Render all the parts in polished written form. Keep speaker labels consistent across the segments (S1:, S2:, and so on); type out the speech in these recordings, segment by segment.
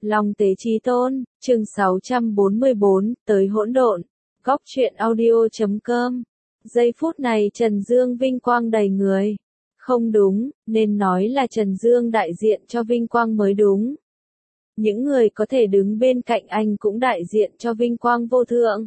S1: Long Tế Chí Tôn, chương 644, tới hỗn độn, góc truyện audio.com. Giây phút này Trần Dương vinh quang đầy người. Không đúng, nên nói là Trần Dương đại diện cho vinh quang mới đúng. Những người có thể đứng bên cạnh anh cũng đại diện cho vinh quang vô thượng.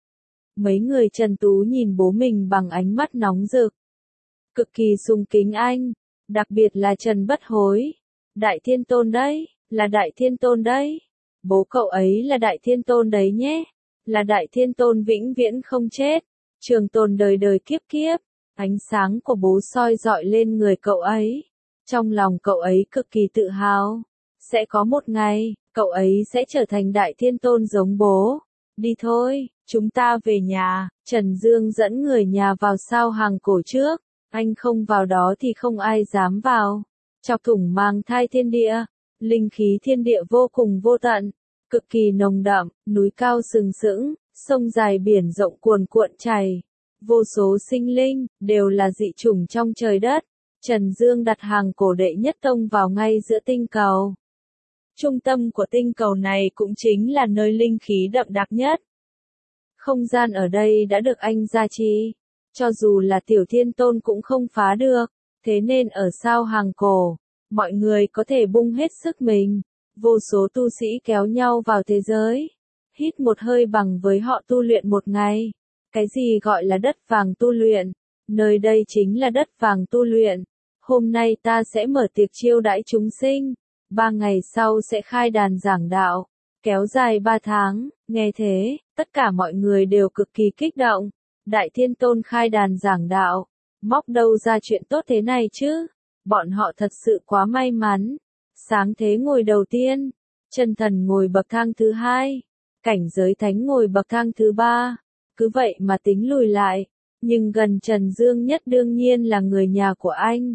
S1: Mấy người Trần Tú nhìn bố mình bằng ánh mắt nóng rực. Cực kỳ sùng kính anh, đặc biệt là Trần Bất Hối. Đại Thiên Tôn đấy, là Đại Thiên Tôn đấy. Bố cậu ấy là Đại Thiên Tôn đấy nhé. Là Đại Thiên Tôn vĩnh viễn không chết. Trường tồn đời đời kiếp kiếp. Ánh sáng của bố soi dọi lên người cậu ấy. Trong lòng cậu ấy cực kỳ tự hào. Sẽ có một ngày, cậu ấy sẽ trở thành Đại Thiên Tôn giống bố. Đi thôi, chúng ta về nhà. Trần Dương dẫn người nhà vào sao hàng cổ trước. Anh không vào đó thì không ai dám vào. Chọc thủng mang thai thiên địa. Linh khí thiên địa vô cùng vô tận. Cực kỳ nồng đậm, núi cao sừng sững, sông dài biển rộng cuồn cuộn chảy. Vô số sinh linh, đều là dị chủng trong trời đất. Trần Dương đặt hàng cổ đệ nhất tông vào ngay giữa tinh cầu. Trung tâm của tinh cầu này cũng chính là nơi linh khí đậm đặc nhất. Không gian ở đây đã được anh gia trì. Cho dù là Tiểu Thiên Tôn cũng không phá được. Thế nên ở sao hàng cổ, mọi người có thể bung hết sức mình. Vô số tu sĩ kéo nhau vào thế giới. Hít một hơi bằng với họ tu luyện một ngày. Cái gì gọi là đất vàng tu luyện? Nơi đây chính là đất vàng tu luyện. Hôm nay ta sẽ mở tiệc chiêu đãi chúng sinh. 3 ngày sau sẽ khai đàn giảng đạo. Kéo dài 3 tháng. Nghe thế, tất cả mọi người đều cực kỳ kích động. Đại Thiên Tôn khai đàn giảng đạo. Móc đâu ra chuyện tốt thế này chứ? Bọn họ thật sự quá may mắn. Sáng thế ngồi đầu tiên. Chân thần ngồi bậc thang thứ 2. Cảnh giới thánh ngồi bậc thang thứ 3. Cứ vậy mà tính lùi lại. Nhưng gần Trần Dương nhất đương nhiên là người nhà của anh.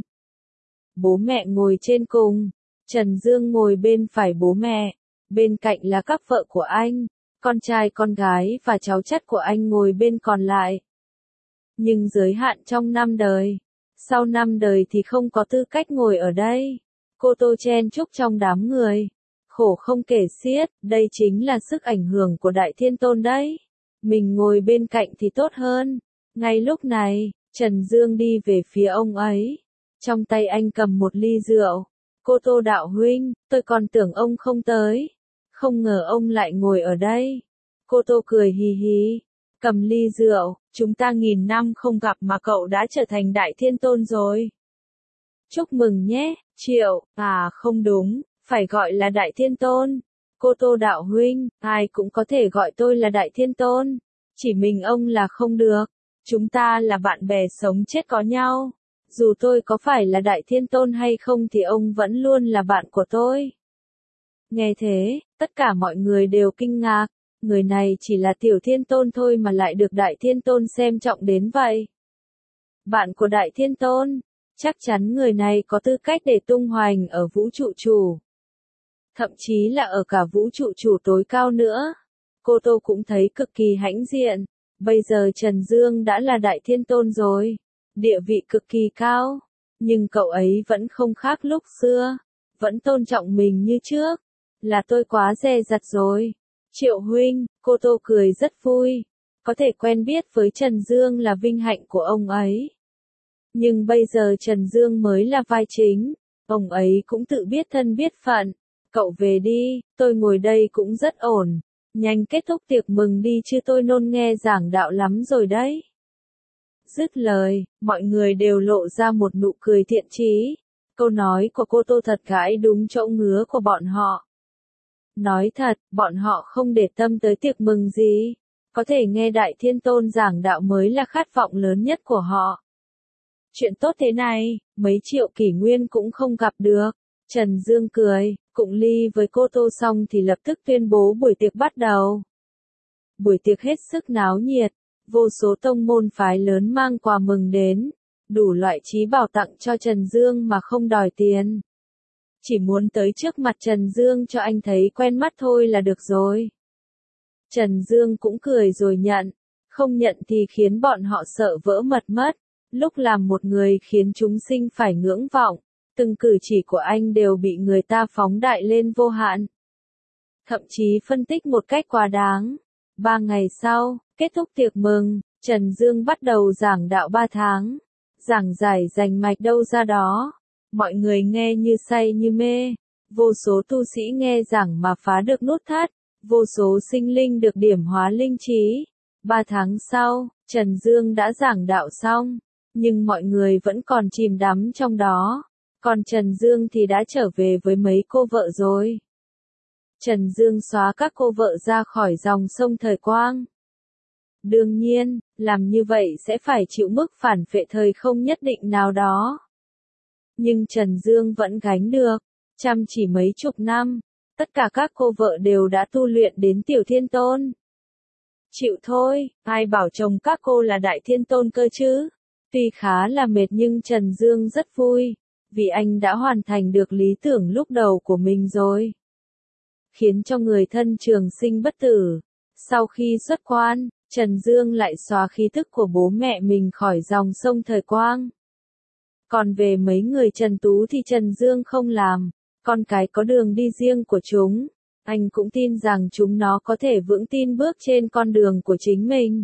S1: Bố mẹ ngồi trên cùng. Trần Dương ngồi bên phải bố mẹ. Bên cạnh là các vợ của anh. Con trai con gái và cháu chắt của anh ngồi bên còn lại. Nhưng giới hạn trong 5 đời. Sau 5 đời thì không có tư cách ngồi ở đây. Cô Tô chen chúc trong đám người. Khổ không kể xiết, đây chính là sức ảnh hưởng của Đại Thiên Tôn đấy. Mình ngồi bên cạnh thì tốt hơn. Ngay lúc này, Trần Dương đi về phía ông ấy. Trong tay anh cầm một ly rượu. Cô Tô đạo huynh, tôi còn tưởng ông không tới. Không ngờ ông lại ngồi ở đây. Cô Tô cười hì hì. Cầm ly rượu, chúng ta nghìn năm không gặp mà cậu đã trở thành Đại Thiên Tôn rồi. Chúc mừng nhé, Triệu, không đúng, phải gọi là Đại Thiên Tôn. Cô Tô đạo huynh, ai cũng có thể gọi tôi là Đại Thiên Tôn. Chỉ mình ông là không được. Chúng ta là bạn bè sống chết có nhau. Dù tôi có phải là Đại Thiên Tôn hay không thì ông vẫn luôn là bạn của tôi. Nghe thế, tất cả mọi người đều kinh ngạc. Người này chỉ là Tiểu Thiên Tôn thôi mà lại được Đại Thiên Tôn xem trọng đến vậy. Bạn của Đại Thiên Tôn, chắc chắn người này có tư cách để tung hoành ở vũ trụ chủ. Thậm chí là ở cả vũ trụ chủ tối cao nữa. Cô Tô cũng thấy cực kỳ hãnh diện. Bây giờ Trần Dương đã là Đại Thiên Tôn rồi. Địa vị cực kỳ cao. Nhưng cậu ấy vẫn không khác lúc xưa. Vẫn tôn trọng mình như trước. Là tôi quá dè dặt rồi. Triệu huynh, cô Tô cười rất vui. Có thể quen biết với Trần Dương là vinh hạnh của ông ấy. Nhưng bây giờ Trần Dương mới là vai chính. Ông ấy cũng tự biết thân biết phận. Cậu về đi, tôi ngồi đây cũng rất ổn. Nhanh kết thúc tiệc mừng đi chứ tôi nôn nghe giảng đạo lắm rồi đấy. Dứt lời, mọi người đều lộ ra một nụ cười thiện chí. Câu nói của cô Tô thật gãi đúng chỗ ngứa của bọn họ. Nói thật, bọn họ không để tâm tới tiệc mừng gì. Có thể nghe Đại Thiên Tôn giảng đạo mới là khát vọng lớn nhất của họ. Chuyện tốt thế này, mấy triệu kỷ nguyên cũng không gặp được. Trần Dương cười, cụng ly với cô Tô xong thì lập tức tuyên bố buổi tiệc bắt đầu. Buổi tiệc hết sức náo nhiệt. Vô số tông môn phái lớn mang quà mừng đến. Đủ loại trí bảo tặng cho Trần Dương mà không đòi tiền. Chỉ muốn tới trước mặt Trần Dương cho anh thấy quen mắt thôi là được rồi. Trần Dương cũng cười rồi nhận. Không nhận thì khiến bọn họ sợ vỡ mật mất. Lúc làm một người khiến chúng sinh phải ngưỡng vọng. Từng cử chỉ của anh đều bị người ta phóng đại lên vô hạn. thậm chí phân tích một cách quá đáng. 3 ngày sau, kết thúc tiệc mừng, Trần Dương bắt đầu giảng đạo 3 tháng. Giảng giải rành mạch đâu ra đó. Mọi người nghe như say như mê. Vô số tu sĩ nghe giảng mà phá được nút thắt. Vô số sinh linh được điểm hóa linh trí. 3 tháng sau, Trần Dương đã giảng đạo xong. Nhưng mọi người vẫn còn chìm đắm trong đó. Còn Trần Dương thì đã trở về với mấy cô vợ rồi. Trần Dương xóa các cô vợ ra khỏi dòng sông thời quang. Đương nhiên, làm như vậy sẽ phải chịu mức phản phệ thời không nhất định nào đó. Nhưng Trần Dương vẫn gánh được, chăm chỉ mấy chục năm, tất cả các cô vợ đều đã tu luyện đến tiểu thiên tôn. Chịu thôi, ai bảo chồng các cô là đại thiên tôn cơ chứ? Tuy khá là mệt nhưng Trần Dương rất vui, vì anh đã hoàn thành được lý tưởng lúc đầu của mình rồi. Khiến cho người thân trường sinh bất tử. Sau khi xuất quan, Trần Dương lại xóa khí thức của bố mẹ mình khỏi dòng sông thời quang. Còn về mấy người Trần Tú thì Trần Dương không làm, con cái có đường đi riêng của chúng. Anh cũng tin rằng chúng nó có thể vững tin bước trên con đường của chính mình.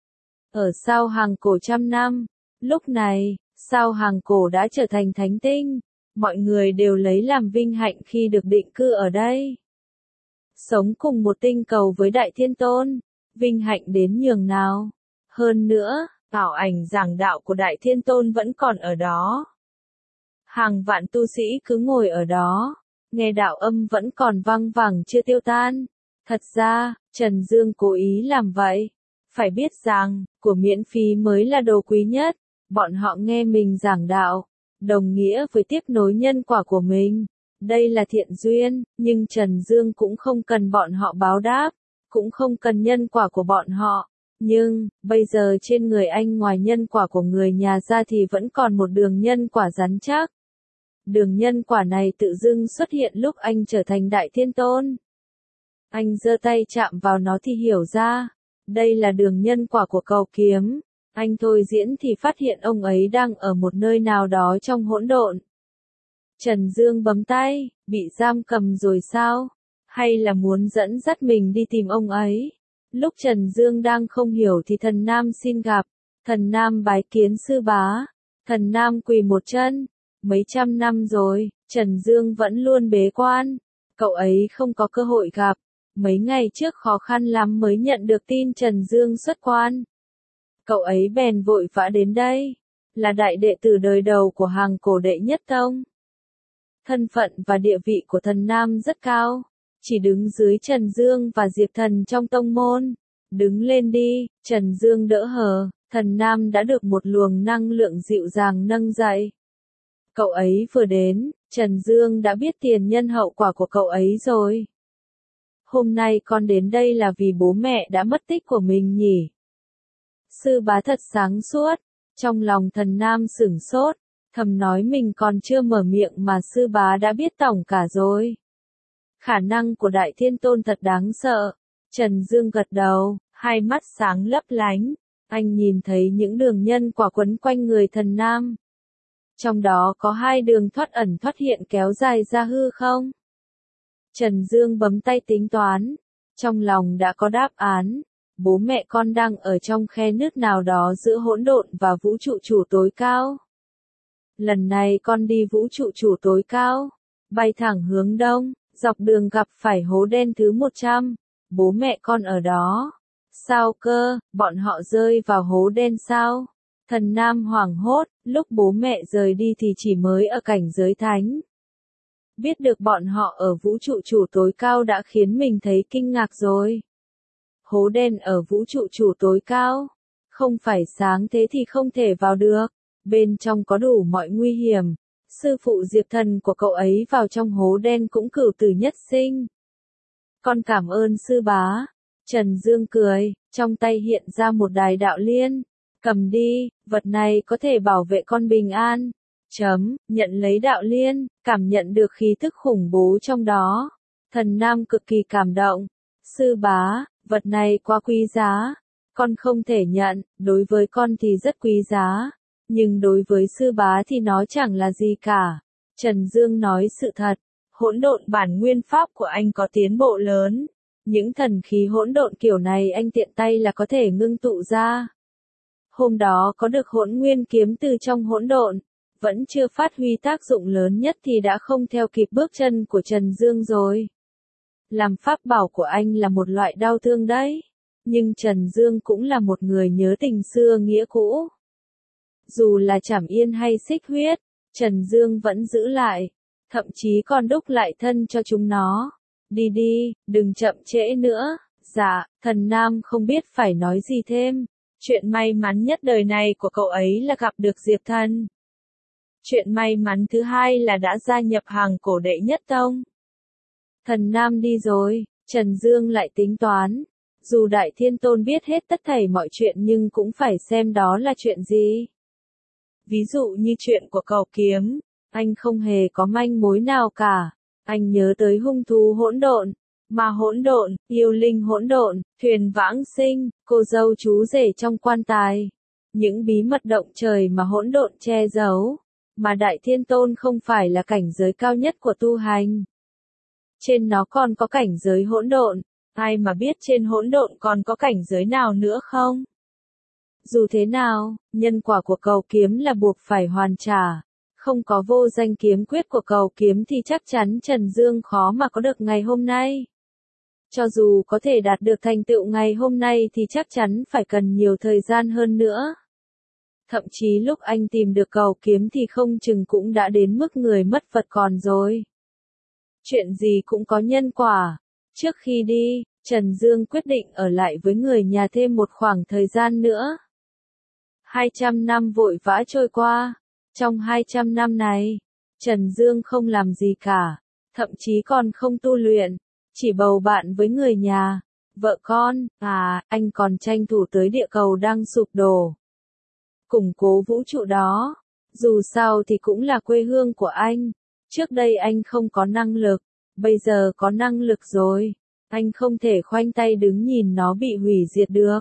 S1: Ở Sao Hàng Cổ trăm năm, lúc này, Sao Hàng Cổ đã trở thành thánh tinh. Mọi người đều lấy làm vinh hạnh khi được định cư ở đây. Sống cùng một tinh cầu với Đại Thiên Tôn, vinh hạnh đến nhường nào. Hơn nữa, ảo ảnh giảng đạo của Đại Thiên Tôn vẫn còn ở đó. Hàng vạn tu sĩ cứ ngồi ở đó, nghe đạo âm vẫn còn vang vẳng chưa tiêu tan. Thật ra, Trần Dương cố ý làm vậy. Phải biết rằng, của miễn phí mới là đồ quý nhất. Bọn họ nghe mình giảng đạo, đồng nghĩa với tiếp nối nhân quả của mình. Đây là thiện duyên, nhưng Trần Dương cũng không cần bọn họ báo đáp, cũng không cần nhân quả của bọn họ. Nhưng, bây giờ trên người anh ngoài nhân quả của người nhà ra thì vẫn còn một đường nhân quả rắn chắc. Đường nhân quả này tự dưng xuất hiện lúc anh trở thành Đại Thiên Tôn. Anh giơ tay chạm vào nó thì hiểu ra, đây là đường nhân quả của Cầu Kiếm. Anh thôi diễn thì phát hiện ông ấy đang ở một nơi nào đó trong hỗn độn. Trần Dương bấm tay, bị giam cầm rồi sao? Hay là muốn dẫn dắt mình đi tìm ông ấy? Lúc Trần Dương đang không hiểu thì Thần Nam xin gặp. Thần Nam bái kiến sư bá. Thần Nam quỳ một chân. Mấy trăm năm rồi, Trần Dương vẫn luôn bế quan. Cậu ấy không có cơ hội gặp. Mấy ngày trước khó khăn lắm mới nhận được tin Trần Dương xuất quan. Cậu ấy bèn vội vã đến đây. Là đại đệ tử đời đầu của Hàng Cổ đệ nhất tông. Thân phận và địa vị của Thần Nam rất cao. Chỉ đứng dưới Trần Dương và Diệp Thần trong tông môn. Đứng lên đi, Trần Dương đỡ hờ. Thần Nam đã được một luồng năng lượng dịu dàng nâng dậy. Cậu ấy vừa đến, Trần Dương đã biết tiền nhân hậu quả của cậu ấy rồi. Hôm nay con đến đây là vì bố mẹ đã mất tích của mình nhỉ? Sư bá thật sáng suốt. Trong lòng Thần Nam sửng sốt, thầm nói mình còn chưa mở miệng mà sư bá đã biết tổng cả rồi. Khả năng của Đại Thiên Tôn thật đáng sợ. Trần Dương gật đầu, hai mắt sáng lấp lánh. Anh nhìn thấy những đường nhân quả quấn quanh người Thần Nam. Trong đó có hai đường thoát ẩn thoát hiện kéo dài ra hư không? Trần Dương bấm tay tính toán. Trong lòng đã có đáp án. Bố mẹ con đang ở trong khe nước nào đó giữa hỗn độn và vũ trụ chủ tối cao. Lần này con đi vũ trụ chủ tối cao. Bay thẳng hướng đông, dọc đường gặp phải hố đen thứ 100. Bố mẹ con ở đó. Sao cơ, bọn họ rơi vào hố đen sao? Thần Nam hoảng hốt, lúc bố mẹ rời đi thì chỉ mới ở cảnh giới thánh. Biết được bọn họ ở vũ trụ chủ tối cao đã khiến mình thấy kinh ngạc rồi. Hố đen ở vũ trụ chủ tối cao. Không phải sáng thế thì không thể vào được. Bên trong có đủ mọi nguy hiểm. Sư phụ Diệp Thần của cậu ấy vào trong hố đen cũng cửu tử nhất sinh. Con cảm ơn sư bá. Trần Dương cười, trong tay hiện ra một đài đạo liên. Cầm đi, vật này có thể bảo vệ con bình an. Nhận lấy đạo liên, cảm nhận được khí thức khủng bố trong đó. Thần Nam cực kỳ cảm động. Sư bá, vật này quá quý giá. Con không thể nhận, đối với con thì rất quý giá. Nhưng đối với sư bá thì nó chẳng là gì cả. Trần Dương nói sự thật. Hỗn độn bản nguyên pháp của anh có tiến bộ lớn. Những thần khí hỗn độn kiểu này anh tiện tay là có thể ngưng tụ ra. Hôm đó có được hỗn nguyên kiếm từ trong hỗn độn, vẫn chưa phát huy tác dụng lớn nhất thì đã không theo kịp bước chân của Trần Dương rồi. Làm pháp bảo của anh là một loại đau thương đấy. Nhưng Trần Dương cũng là một người nhớ tình xưa nghĩa cũ. Dù là Trảm Yên hay Xích Huyết, Trần Dương vẫn giữ lại, thậm chí còn đúc lại thân cho chúng nó. Đi đi, đừng chậm trễ nữa. Dạ, thần nam không biết phải nói gì thêm. Chuyện may mắn nhất đời này của cậu ấy là gặp được Diệp Thần. Chuyện may mắn thứ hai là đã gia nhập hàng cổ đệ nhất tông. Thần nam đi rồi, Trần Dương lại tính toán. Dù Đại Thiên Tôn biết hết tất thảy mọi chuyện nhưng cũng phải xem đó là chuyện gì. Ví dụ như chuyện của Cầu Kiếm, anh không hề có manh mối nào cả. Anh nhớ tới hung thú hỗn độn, ma hỗn độn, yêu linh hỗn độn, thuyền vãng sinh, cô dâu chú rể trong quan tài. Những bí mật động trời mà hỗn độn che giấu. Mà Đại Thiên Tôn không phải là cảnh giới cao nhất của tu hành. Trên nó còn có cảnh giới hỗn độn. Ai mà biết trên hỗn độn còn có cảnh giới nào nữa không? Dù thế nào, nhân quả của Cầu Kiếm là buộc phải hoàn trả. Không có vô danh kiếm quyết của Cầu Kiếm thì chắc chắn Trần Dương khó mà có được ngày hôm nay. Cho dù có thể đạt được thành tựu ngày hôm nay thì chắc chắn phải cần nhiều thời gian hơn nữa. Thậm chí lúc anh tìm được Cầu Kiếm thì không chừng cũng đã đến mức người mất vật còn rồi. Chuyện gì cũng có nhân quả. Trước khi đi, Trần Dương quyết định ở lại với người nhà thêm một khoảng thời gian nữa. 200 năm vội vã trôi qua. Trong 200 năm này, Trần Dương không làm gì cả, thậm chí còn không tu luyện, chỉ bầu bạn với người nhà, vợ con, anh còn tranh thủ tới địa cầu đang sụp đổ. Củng cố vũ trụ đó, dù sao thì cũng là quê hương của anh. Trước đây anh không có năng lực, bây giờ có năng lực rồi. Anh không thể khoanh tay đứng nhìn nó bị hủy diệt được.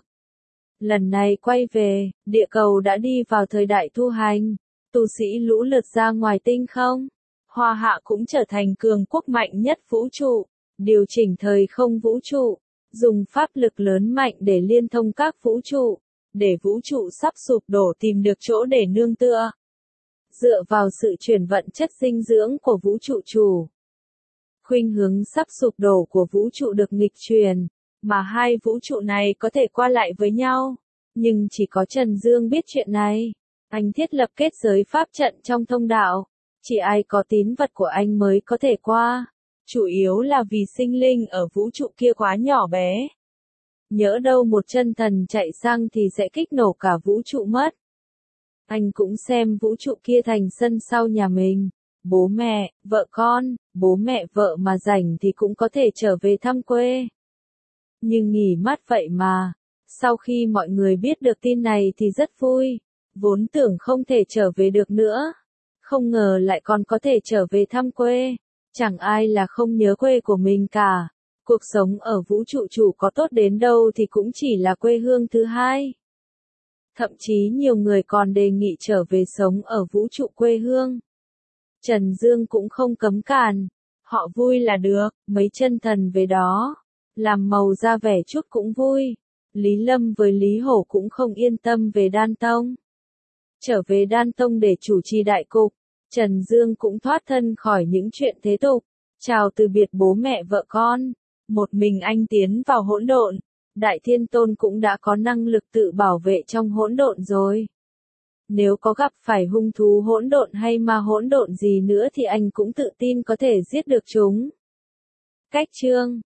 S1: Lần này quay về, địa cầu đã đi vào thời đại tu hành. Tu sĩ lũ lượt ra ngoài tinh không. Hoa Hạ cũng trở thành cường quốc mạnh nhất vũ trụ. Điều chỉnh thời không vũ trụ. Dùng pháp lực lớn mạnh để liên thông các vũ trụ. Để vũ trụ sắp sụp đổ tìm được chỗ để nương tựa. Dựa vào sự chuyển vận chất dinh dưỡng của vũ trụ chủ. Khuynh hướng sắp sụp đổ của vũ trụ được nghịch truyền, mà hai vũ trụ này có thể qua lại với nhau. Nhưng chỉ có Trần Dương biết chuyện này. Anh thiết lập kết giới pháp trận trong thông đạo. Chỉ ai có tín vật của anh mới có thể qua. Chủ yếu là vì sinh linh ở vũ trụ kia quá nhỏ bé. Nhỡ đâu một chân thần chạy sang thì sẽ kích nổ cả vũ trụ mất. Anh cũng xem vũ trụ kia thành sân sau nhà mình. Bố mẹ, vợ con, bố mẹ vợ mà rảnh thì cũng có thể trở về thăm quê. Nhưng nghỉ mát vậy mà. Sau khi mọi người biết được tin này thì rất vui. Vốn tưởng không thể trở về được nữa. Không ngờ lại còn có thể trở về thăm quê. Chẳng ai là không nhớ quê của mình cả. Cuộc sống ở vũ trụ chủ có tốt đến đâu thì cũng chỉ là quê hương thứ hai. Thậm chí nhiều người còn đề nghị trở về sống ở vũ trụ quê hương. Trần Dương cũng không cấm cản. Họ vui là được, mấy chân thần về đó. Làm màu ra vẻ chút cũng vui. Lý Lâm với Lý Hổ cũng không yên tâm về Đan Tông. Trở về Đan Tông để chủ trì đại cục. Trần Dương cũng thoát thân khỏi những chuyện thế tục. Chào từ biệt bố mẹ vợ con. Một mình anh tiến vào hỗn độn. Đại Thiên Tôn cũng đã có năng lực tự bảo vệ trong hỗn độn rồi. Nếu có gặp phải hung thú hỗn độn hay ma hỗn độn gì nữa thì anh cũng tự tin có thể giết được chúng. Cách chương